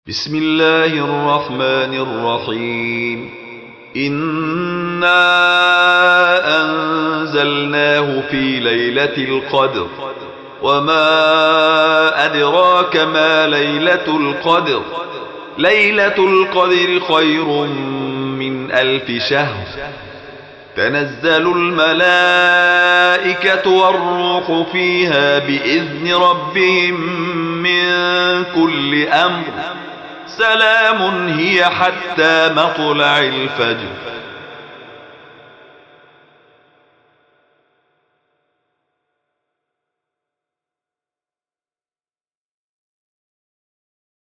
بسم الله الرحمن الرحيم. إنا أنزلناه في ليلة القدر، وما أدراك ما ليلة القدر. ليلة القدر خير من 1000 شهر. تنزل الملائكة والروح فيها بإذن ربهم من كل أمر. سلام هي حتى مطلع الفجر.